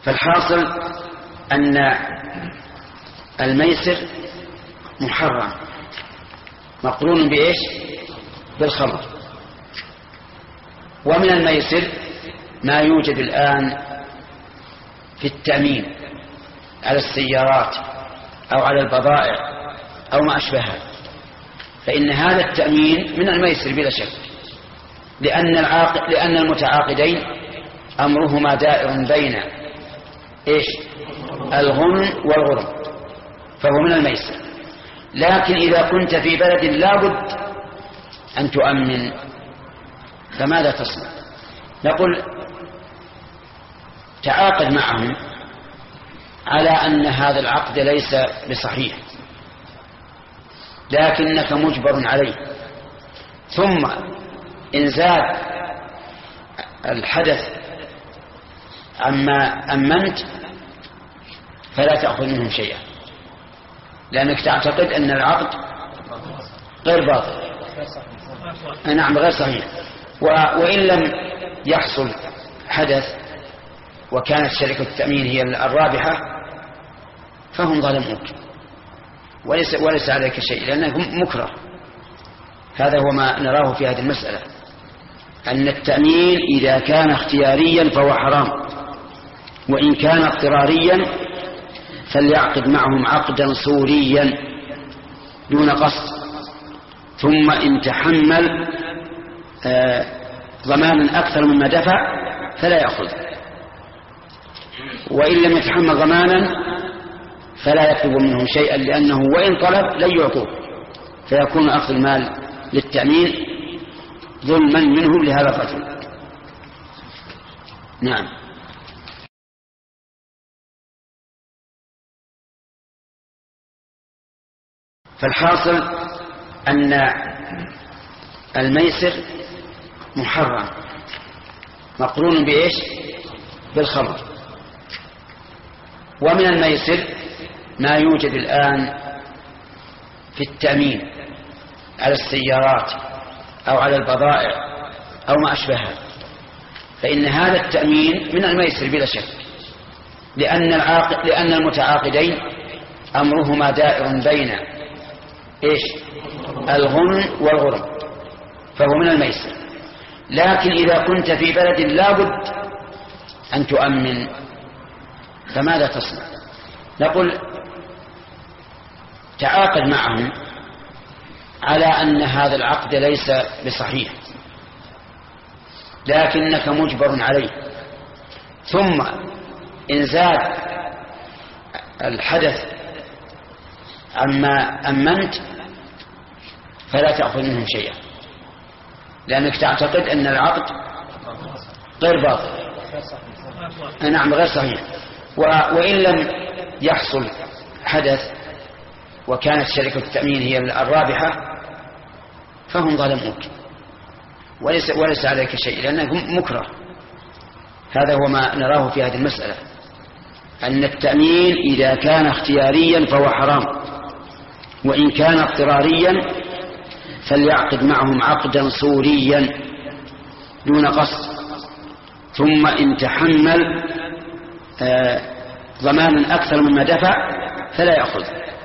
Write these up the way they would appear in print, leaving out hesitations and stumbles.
فالحاصل أن الميسر محرم مقرون بإيش؟ بالخمر. ومن الميسر ما يوجد الآن في التأمين على السيارات أو على البضائع أو ما أشبهها، فإن هذا التأمين من الميسر بلا شك، لأن المتعاقدين أمرهما دائر بين إيش؟ الغنم والغرم، فهو من الميسر. لكن إذا كنت في بلد لابد أن تؤمن فماذا تصنع؟ نقول تعاقد معهم على أن هذا العقد ليس بصحيح لكنك مجبر عليه، ثم إن زاد الحدث عما أمنت فلا تأخذ منهم شيئا، لأنك تعتقد أن العقد غير باطل. نعم غير صحيح. وإن لم يحصل حدث وكانت شركة التأمين هي الرابحة فهم ظلموك وليس عليك شيء لأنه مكره. هذا هو ما نراه في هذه المسألة، أن التأمين إذا كان اختياريا فهو حرام، وإن كان اضطراريا فليعقد معهم عقدا صوريا دون قصد، ثم إن تحمل ضمانا أكثر مما دفع فلا يأخذ، وإن لم يتحمل ضمانا فلا يطلب منهم شيئا، لأنه وإن طلب لن يعطوه، فيكون أخذ المال للتأمين ظلما منهم لهذا الرجل. نعم. فالحاصل أن الميسر محرم مقرون بإيش؟ بالخمر. ومن الميسر ما يوجد الآن في التأمين على السيارات أو على البضائع أو ما أشبهها، فإن هذا التأمين من الميسر بلا شك، لأن المتعاقدين أمرهما دائر بين إيش؟ الغنم والغرم، فهو من الميسر. لكن إذا كنت في بلد لابد أن تؤمن فماذا تصنع؟ نقول تعاقد معهم على أن هذا العقد ليس بصحيح لكنك مجبر عليه، ثم إن زاد الحدث عما أمنت فلا تأخذ منهم شيئا، لأنك تعتقد أن العقد غير باطل. نعم غير صحيح. وإن لم يحصل حدث وكانت شركة التأمين هي الرابحة فهم ظلموك وليس عليك شيء لأنه مكره. هذا هو ما نراه في هذه المسألة، أن التأمين إذا كان اختياريا فهو حرام، وإن كان اضطراريا فليعقد معهم عقدا صوريا دون قصد، ثم إن تحمل ضمانا أكثر مما دفع فلا يأخذ،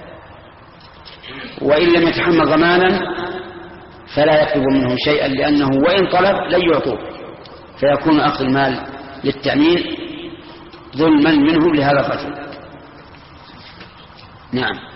وإن لم يتحمل ضمانا فلا يطلب منهم شيئا، لأنه وإن طلب لن يعطوه، فيكون أخذ المال للتأمين ظلما منهم لهذا الرجل. نعم.